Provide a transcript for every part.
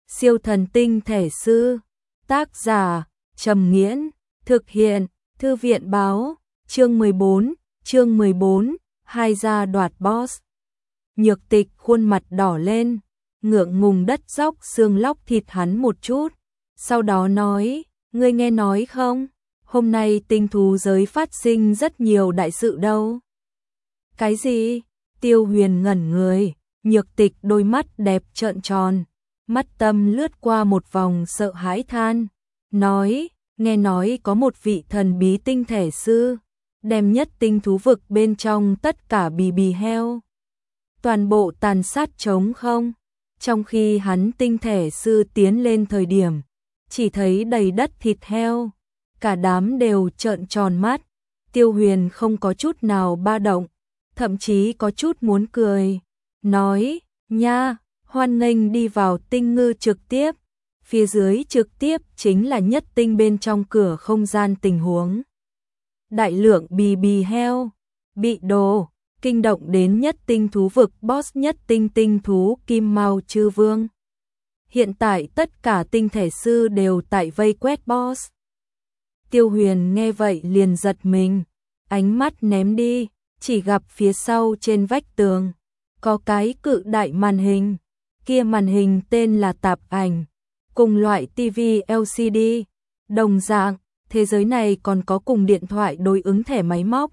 Siêu thần tinh thể sư. Tác giả Trầm Nghiễn. Thực hiện Thư viện báo. Chương 14, hai gia đoạt boss. Nhược Tịch khuôn mặt đỏ lên, ngượng ngùng đất dóc xương lóc thịt hắn một chút, sau đó nói, ngươi nghe nói không, hôm nay tinh thú giới phát sinh rất nhiều đại sự đâu. Cái gì? Tiêu Huyền ngẩn người, Nhược Tịch đôi mắt đẹp trợn tròn, mắt tâm lướt qua một vòng sợ hãi than, nói, nghe nói có một vị thần bí tinh thể sư, đem nhất tinh thú vực bên trong tất cả bì heo. Toàn bộ tàn sát trống không, trong khi hắn tinh thể sư tiến lên thời điểm, chỉ thấy đầy đất thịt heo, cả đám đều trợn tròn mắt, Tiêu Huyền không có chút nào ba động, thậm chí có chút muốn cười, nói, nha, hoan nghênh đi vào tinh ngư trực tiếp, phía dưới trực tiếp chính là nhất tinh bên trong cửa không gian tình huống. Đại lượng bì heo, bị đồ, kinh động đến nhất tinh thú vực boss nhất tinh tinh thú Kim Mao Chư Vương. Hiện tại tất cả tinh thể sư đều tại vây quét boss. Tiêu Huyền nghe vậy liền giật mình, ánh mắt ném đi, chỉ gặp phía sau trên vách tường, có cái cự đại màn hình, kia màn hình tên là tạp ảnh, cùng loại TV LCD, đồng dạng, thế giới này còn có cùng điện thoại đối ứng thẻ máy móc.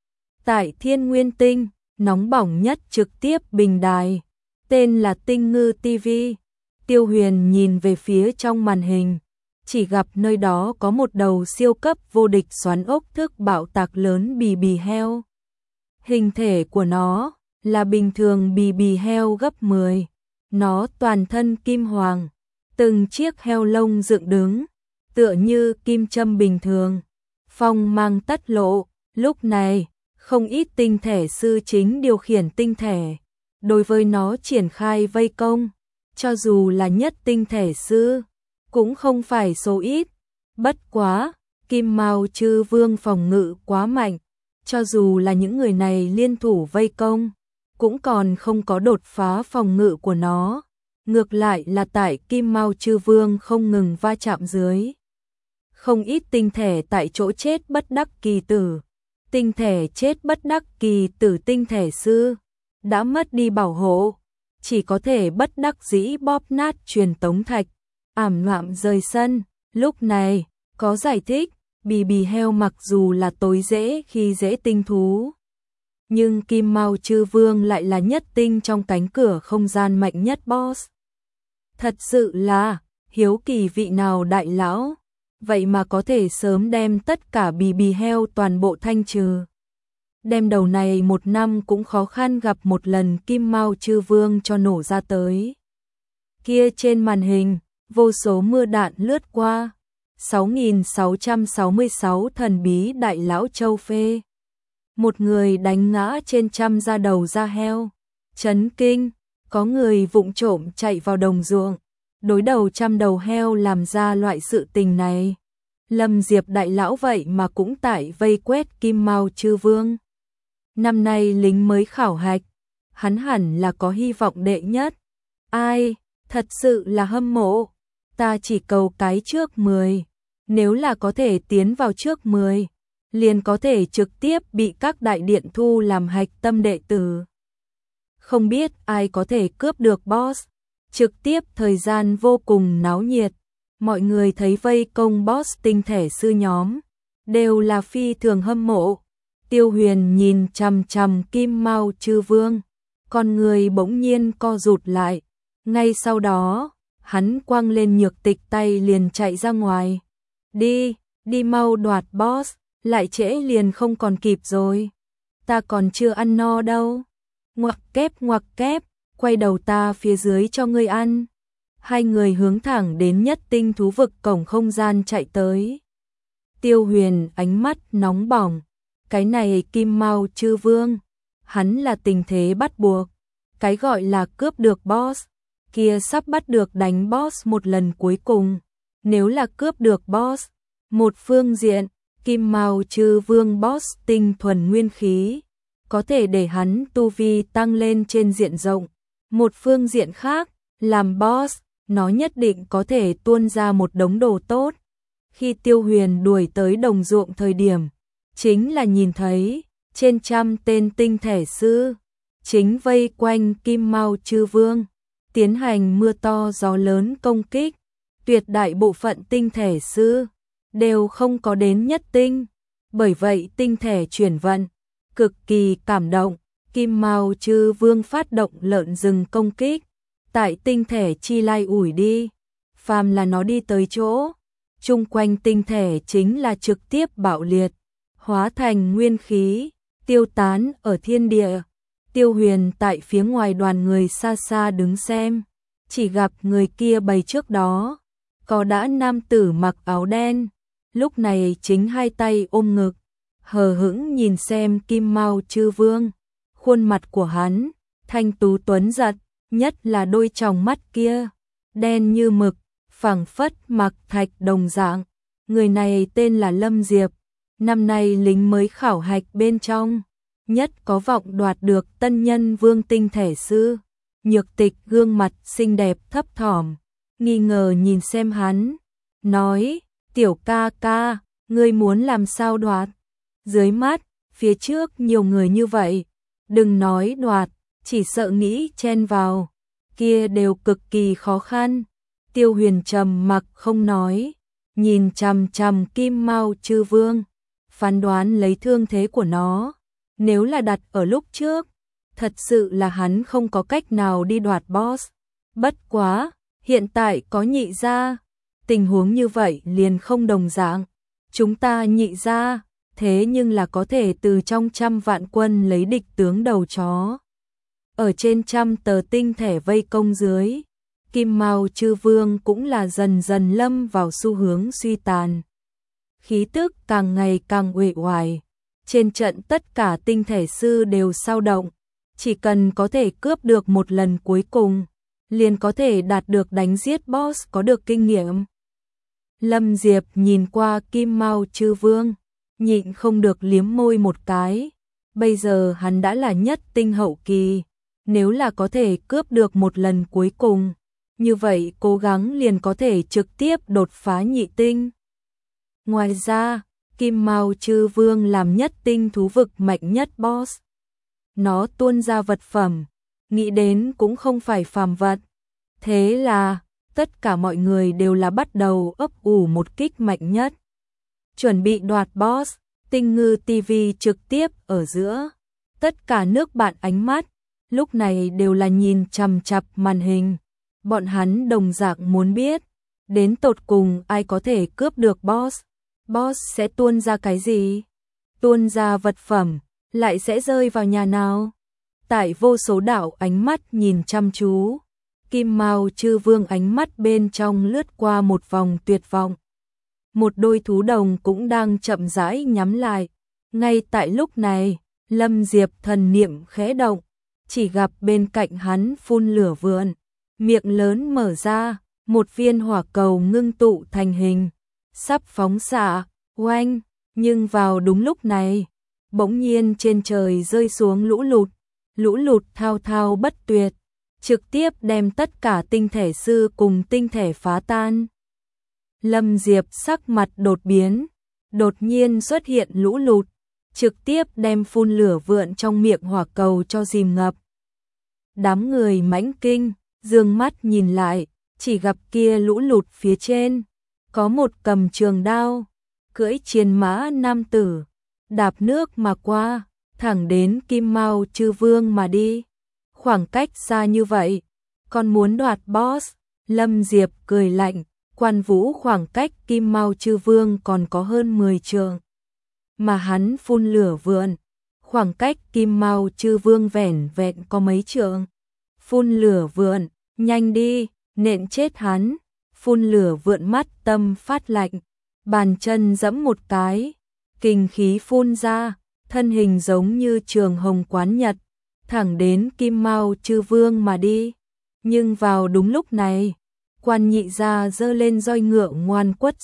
Tại Thiên Nguyên Tinh, nóng bỏng nhất trực tiếp bình đài, tên là Tinh Ngư TV. Tiêu Huyền nhìn về phía trong màn hình, chỉ gặp nơi đó có một đầu siêu cấp vô địch xoắn ốc thức bạo tạc lớn bì heo. Hình thể của nó là bình thường bì heo gấp 10, nó toàn thân kim hoàng, từng chiếc heo lông dựng đứng, tựa như kim châm bình thường, phong mang tất lộ. Lúc này, không ít tinh thể sư chính điều khiển tinh thể, đối với nó triển khai vây công, cho dù là nhất tinh thể sư, cũng không phải số ít, bất quá, Kim Mao Chư Vương phòng ngự quá mạnh, cho dù là những người này liên thủ vây công, cũng còn không có đột phá phòng ngự của nó, ngược lại là tại Kim Mao Chư Vương không ngừng va chạm dưới. Không ít tinh thể tại chỗ chết bất đắc kỳ tử. Tinh thể chết bất đắc kỳ tử tinh thể sư, đã mất đi bảo hộ, chỉ có thể bất đắc dĩ bóp nát truyền tống thạch, ảm loạm rời sân. Lúc này, có giải thích, bì heo mặc dù là tối dễ khi dễ tinh thú, nhưng Kim Mao Chư Vương lại là nhất tinh trong cánh cửa không gian mạnh nhất boss. Thật sự là, hiếu kỳ vị nào đại lão, vậy mà có thể sớm đem tất cả bì heo toàn bộ thanh trừ. Đem đầu này một năm cũng khó khăn gặp một lần Kim Mao Chư Vương cho nổ ra tới. Kia trên màn hình, vô số mưa đạn lướt qua, 6.666 thần bí đại lão châu phê. Một người đánh ngã trên trăm da đầu da heo, chấn kinh, có người vụng trộm chạy vào đồng ruộng, đối đầu trăm đầu heo làm ra loại sự tình này. Lâm Diệp đại lão vậy mà cũng tại vây quét Kim Mao Chư Vương. Năm nay lính mới khảo hạch, hắn hẳn là có hy vọng đệ nhất. Ai, thật sự là hâm mộ, ta chỉ cầu cái trước 10, nếu là có thể tiến vào trước 10, liền có thể trực tiếp bị các đại điện thu làm hạch tâm đệ tử. Không biết ai có thể cướp được boss, trực tiếp thời gian vô cùng náo nhiệt. Mọi người thấy vây công boss tinh thể sư nhóm, đều là phi thường hâm mộ. Tiêu Huyền nhìn chằm chằm Kim Mao Chư Vương, con người bỗng nhiên co rụt lại. Ngay sau đó, hắn quăng lên Nhược Tịch tay liền chạy ra ngoài. Đi mau đoạt boss, lại trễ liền không còn kịp rồi. Ta còn chưa ăn no đâu. Ngoặc kép, quay đầu ta phía dưới cho ngươi ăn. Hai người hướng thẳng đến nhất tinh thú vực cổng không gian chạy tới. Tiêu Huyền ánh mắt nóng bỏng, cái này Kim Mao Chư Vương, hắn là tình thế bắt buộc, cái gọi là cướp được boss, kia sắp bắt được đánh boss một lần cuối cùng, nếu là cướp được boss, một phương diện, Kim Mao Chư Vương boss tinh thuần nguyên khí, có thể để hắn tu vi tăng lên trên diện rộng, một phương diện khác, làm boss, nó nhất định có thể tuôn ra một đống đồ tốt. Khi Tiêu Huyền đuổi tới đồng ruộng thời điểm, chính là nhìn thấy trên 100 tên tinh thể sư chính vây quanh Kim Mao Chư Vương, tiến hành mưa to gió lớn công kích. Tuyệt đại bộ phận tinh thể sư đều không có đến nhất tinh, bởi vậy tinh thể chuyển vận cực kỳ cảm động. Kim Mao Chư Vương phát động lợn rừng công kích, tại tinh thể chi lai ủi đi, phàm là nó đi tới chỗ, chung quanh tinh thể chính là trực tiếp bạo liệt, hóa thành nguyên khí, tiêu tán ở thiên địa. Tiêu Huyền tại phía ngoài đoàn người xa xa đứng xem, chỉ gặp người kia bày trước đó, có đã nam tử mặc áo đen, lúc này chính hai tay ôm ngực, hờ hững nhìn xem Kim Mao Chư Vương. Khuôn mặt của hắn, thanh tú tuấn giật, nhất là đôi tròng mắt kia, đen như mực, phảng phất mặc thạch đồng dạng. Người này tên là Lâm Diệp, năm nay lính mới khảo hạch bên trong, nhất có vọng đoạt được tân nhân vương tinh thể sư. Nhược Tịch gương mặt xinh đẹp thấp thỏm, nghi ngờ nhìn xem hắn, nói, tiểu ca ca, ngươi muốn làm sao đoạt? Dưới mắt, phía trước nhiều người như vậy, đừng nói đoạt, chỉ sợ nghĩ chen vào, kia đều cực kỳ khó khăn. Tiêu Huyền trầm mặc không nói, nhìn chằm chằm Kim Mao Chư Vương, phán đoán lấy thương thế của nó. Nếu là đặt ở lúc trước, thật sự là hắn không có cách nào đi đoạt boss. Bất quá, hiện tại có nhị gia, tình huống như vậy liền không đồng dạng. Chúng ta nhị gia, thế nhưng là có thể từ trong 100 vạn quân lấy địch tướng đầu chó. Ở trên 100 tờ tinh thể vây công dưới, Kim Mao Chư Vương cũng là dần dần lâm vào xu hướng suy tàn. Khí tức càng ngày càng uể oải, trên trận tất cả tinh thể sư đều sao động, chỉ cần có thể cướp được một lần cuối cùng, liền có thể đạt được đánh giết boss có được kinh nghiệm. Lâm Diệp nhìn qua Kim Mao Chư Vương, nhịn không được liếm môi một cái. Bây giờ hắn đã là nhất tinh hậu kỳ, nếu là có thể cướp được một lần cuối cùng, như vậy cố gắng liền có thể trực tiếp đột phá nhị tinh. Ngoài ra, Kim Mao Chư Vương làm nhất tinh thú vực mạnh nhất boss. Nó tuôn ra vật phẩm, nghĩ đến cũng không phải phàm vật. Thế là, tất cả mọi người đều là bắt đầu ấp ủ một kích mạnh nhất. Chuẩn bị đoạt boss, Tinh Ngư TV trực tiếp ở giữa. Tất cả nước bạn ánh mắt, lúc này đều là nhìn chằm chằm màn hình. Bọn hắn đồng dạng muốn biết, đến tột cùng ai có thể cướp được boss. Boss sẽ tuôn ra cái gì? Tuôn ra vật phẩm, lại sẽ rơi vào nhà nào? Tại vô số đạo ánh mắt nhìn chăm chú, Kim Mao Chư Vương ánh mắt bên trong lướt qua một vòng tuyệt vọng. Một đôi thú đồng cũng đang chậm rãi nhắm lại. Ngay tại lúc này, Lâm Diệp thần niệm khẽ động, chỉ gặp bên cạnh hắn phun lửa vượn, miệng lớn mở ra, một viên hỏa cầu ngưng tụ thành hình, sắp phóng xạ, oanh, nhưng vào đúng lúc này, bỗng nhiên trên trời rơi xuống lũ lụt thao thao bất tuyệt, trực tiếp đem tất cả tinh thể sư cùng tinh thể phá tan. Lâm Diệp sắc mặt đột biến, đột nhiên xuất hiện lũ lụt, trực tiếp đem phun lửa vượn trong miệng hỏa cầu cho dìm ngập. Đám người mãnh kinh, dương mắt nhìn lại, chỉ gặp kia lũ lụt phía trên, có một cầm trường đao, cưỡi chiến mã nam tử, đạp nước mà qua, thẳng đến Kim Mao Chư Vương mà đi. Khoảng cách xa như vậy, còn muốn đoạt boss, Lâm Diệp cười lạnh, Quan Vũ khoảng cách Kim Mao Chư Vương còn có hơn 10 trượng, mà hắn phun lửa vượn, khoảng cách Kim Mao Chư Vương vẻn vẹn có mấy trượng. Phun lửa vượn, nhanh đi, nện chết hắn. Phun lửa vượn mắt tâm phát lạnh, bàn chân giẫm một cái, kinh khí phun ra, thân hình giống như trường hồng quán nhật, thẳng đến Kim Mao Chư Vương mà đi. Nhưng vào đúng lúc này, Quan nhị gia giơ lên roi ngựa ngoan quất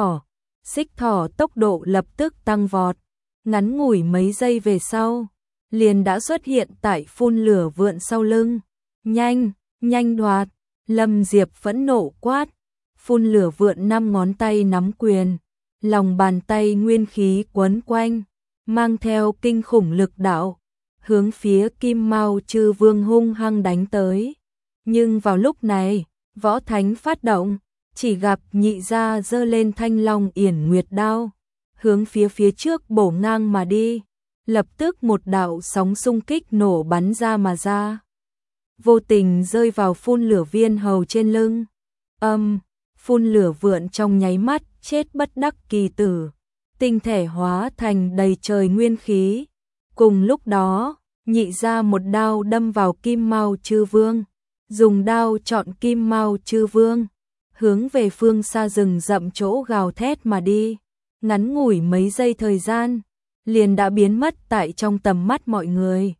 xích thỏ tốc độ lập tức tăng vọt, ngắn ngủi mấy giây về sau, liền đã xuất hiện tại phun lửa vượn sau lưng. Nhanh, nhanh đoạt! Lâm Diệp phẫn nộ quát, phun lửa vượn 5 ngón tay nắm quyền, lòng bàn tay nguyên khí quấn quanh, mang theo kinh khủng lực đạo, hướng phía Kim Mao Chư Vương hung hăng đánh tới. Nhưng vào lúc này, võ thánh phát động, chỉ gặp Nhị gia giơ lên Thanh Long Yển Nguyệt đao, hướng phía trước bổ ngang mà đi, lập tức một đạo sóng xung kích nổ bắn ra mà ra, vô tình rơi vào phun lửa viên hầu trên lưng. Phun lửa vượn trong nháy mắt chết bất đắc kỳ tử, tinh thể hóa thành đầy trời nguyên khí. Cùng lúc đó, Nhị gia một đao đâm vào Kim Mao Chư Vương, dùng đao chọn Kim Mao Chư Vương, hướng về phương xa rừng rậm chỗ gào thét mà đi. Ngắn ngủi mấy giây thời gian, liền đã biến mất tại trong tầm mắt mọi người.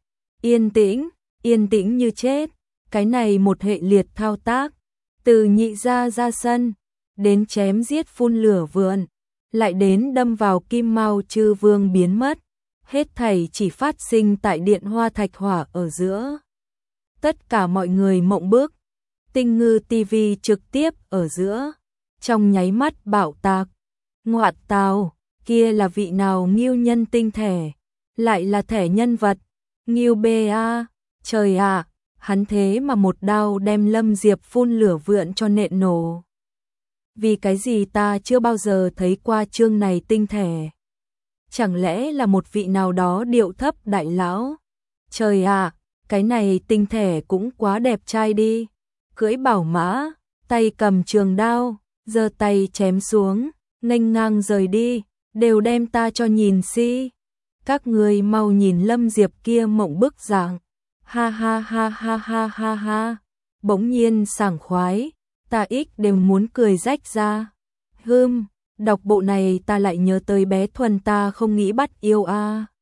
Yên tĩnh như chết. Cái này một hệ liệt thao tác, từ Nhị gia ra sân, đến chém giết phun lửa vượn, lại đến đâm vào Kim Mao Chư Vương biến mất, hết thảy chỉ phát sinh tại Điện Hoa Thạch Hỏa ở giữa. Tất cả mọi người mộng bức, Tinh Ngư TV trực tiếp ở giữa, trong nháy mắt bạo tạc. Ngoại tào, kia là vị nào Ngưu nhân tinh thể, lại là thẻ nhân vật, Ngưu BA, trời ạ, hắn thế mà một đao đem Lâm Diệp phun lửa vượn cho nện nổ. Vì cái gì ta chưa bao giờ thấy qua chương này tinh thể? Chẳng lẽ là một vị nào đó điệu thấp đại lão? Trời ạ, cái này tinh thể cũng quá đẹp trai đi. Cưỡi bảo mã, tay cầm trường đao, giơ tay chém xuống, nghênh ngang rời đi, đều đem ta cho nhìn si. Các người mau nhìn Lâm Diệp kia mộng bức dạng. Ha ha ha ha ha ha ha. Bỗng nhiên sảng khoái, ta đều muốn cười rách ra. Đọc bộ này ta lại nhớ tới bé Thuần ta không nghĩ bắt yêu a.